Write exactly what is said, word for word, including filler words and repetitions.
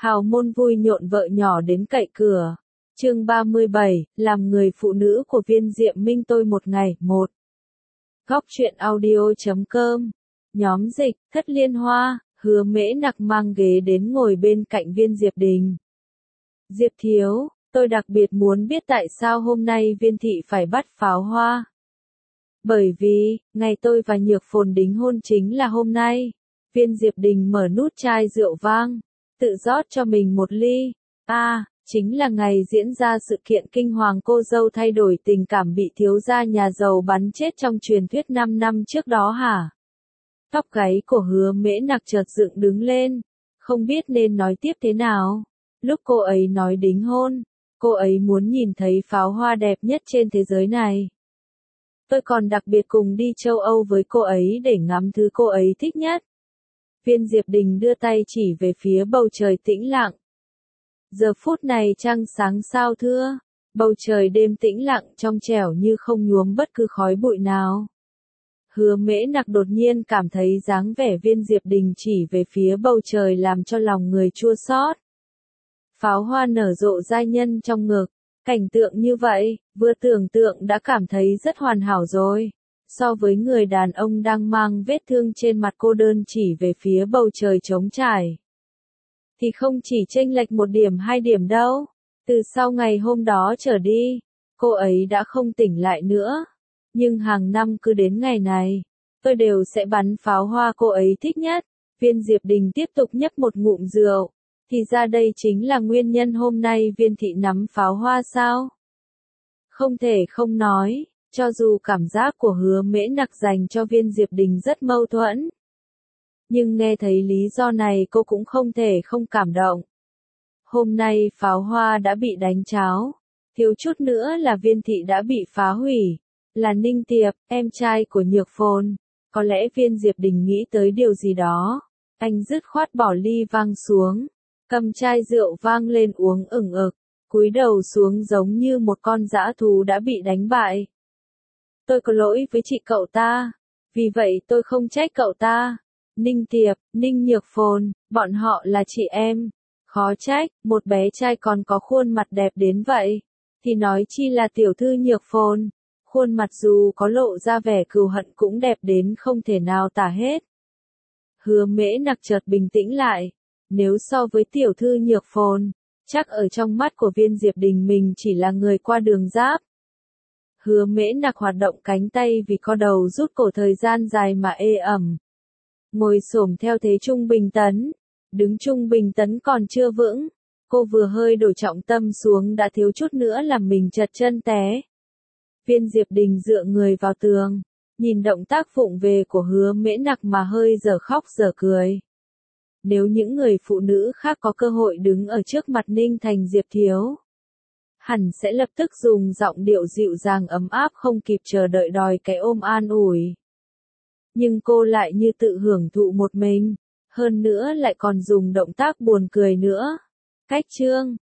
Hào môn vui nhộn vợ nhỏ đến cậy cửa. Chương ba mươi bảy, làm người phụ nữ của Viên Diệm Minh tôi một ngày, một. Góc truyện audio chấm com. Nhóm dịch, Thất Liên Hoa, Hứa Mễ Nặc mang ghế đến ngồi bên cạnh Viên Diệp Đình. Diệp thiếu, tôi đặc biệt muốn biết tại sao hôm nay Viên thị phải bắt pháo hoa. Bởi vì, ngày tôi và Nhược Phồn đính hôn chính là hôm nay. Viên Diệp Đình mở nút chai rượu vang, tự rót cho mình một ly. À, chính là ngày diễn ra sự kiện kinh hoàng cô dâu thay đổi tình cảm bị thiếu gia nhà giàu bắn chết trong truyền thuyết năm năm trước đó hả? Tóc gáy của Hứa Mễ Nặc chợt dựng đứng lên, không biết nên nói tiếp thế nào. Lúc cô ấy nói đính hôn, cô ấy muốn nhìn thấy pháo hoa đẹp nhất trên thế giới này. Tôi còn đặc biệt cùng đi châu Âu với cô ấy để ngắm thứ cô ấy thích nhất. Viên Diệp Đình đưa tay chỉ về phía bầu trời tĩnh lặng. Giờ phút này trăng sáng sao thưa, bầu trời đêm tĩnh lặng trong trẻo như không nhuốm bất cứ khói bụi nào. Hứa Mễ Nặc đột nhiên cảm thấy dáng vẻ Viên Diệp Đình chỉ về phía bầu trời làm cho lòng người chua xót. Pháo hoa nở rộ giai nhân trong ngực, cảnh tượng như vậy, vừa tưởng tượng đã cảm thấy rất hoàn hảo rồi. So với người đàn ông đang mang vết thương trên mặt cô đơn chỉ về phía bầu trời trống trải, thì không chỉ chênh lệch một điểm hai điểm đâu. Từ sau ngày hôm đó trở đi, cô ấy đã không tỉnh lại nữa. Nhưng hàng năm cứ đến ngày này, tôi đều sẽ bắn pháo hoa cô ấy thích nhất. Viên Diệp Đình tiếp tục nhấp một ngụm rượu. Thì ra đây chính là nguyên nhân hôm nay Viên thị nắm pháo hoa sao? Không thể không nói, cho dù cảm giác của Hứa Mễ Nặc dành cho Viên Diệp Đình rất mâu thuẫn. Nhưng nghe thấy lý do này cô cũng không thể không cảm động. Hôm nay pháo hoa đã bị đánh tráo, thiếu chút nữa là Viên thị đã bị phá hủy. Là Ninh Tiệp, em trai của Nhược Phồn. Có lẽ Viên Diệp Đình nghĩ tới điều gì đó. Anh dứt khoát bỏ ly vang xuống, cầm chai rượu vang lên uống ửng ực, cúi đầu xuống giống như một con dã thú đã bị đánh bại. Tôi có lỗi với chị cậu ta, vì vậy tôi không trách cậu ta. Ninh Tiệp, Ninh Nhược Phồn, bọn họ là chị em. Khó trách, một bé trai còn có khuôn mặt đẹp đến vậy. Thì nói chi là tiểu thư Nhược Phồn. Khuôn mặt dù có lộ ra vẻ cừu hận cũng đẹp đến không thể nào tả hết. Hứa Mễ Nặc chợt bình tĩnh lại. Nếu so với tiểu thư Nhược Phồn, chắc ở trong mắt của Viên Diệp Đình mình chỉ là người qua đường giáp. Hứa Mễ Nặc hoạt động cánh tay vì co đầu rút cổ thời gian dài mà ê ẩm. Ngồi xổm theo thế trung bình tấn, đứng trung bình tấn còn chưa vững, cô vừa hơi đổi trọng tâm xuống đã thiếu chút nữa làm mình trật chân té. Viên Diệp Đình dựa người vào tường, nhìn động tác vụng về của Hứa Mễ Nặc mà hơi dở khóc dở cười. Nếu những người phụ nữ khác có cơ hội đứng ở trước mặt Ninh Thành Diệp thiếu, hẳn sẽ lập tức dùng giọng điệu dịu dàng ấm áp không kịp chờ đợi đòi cái ôm an ủi. Nhưng cô lại như tự hưởng thụ một mình, hơn nữa lại còn dùng động tác buồn cười nữa. Cách chương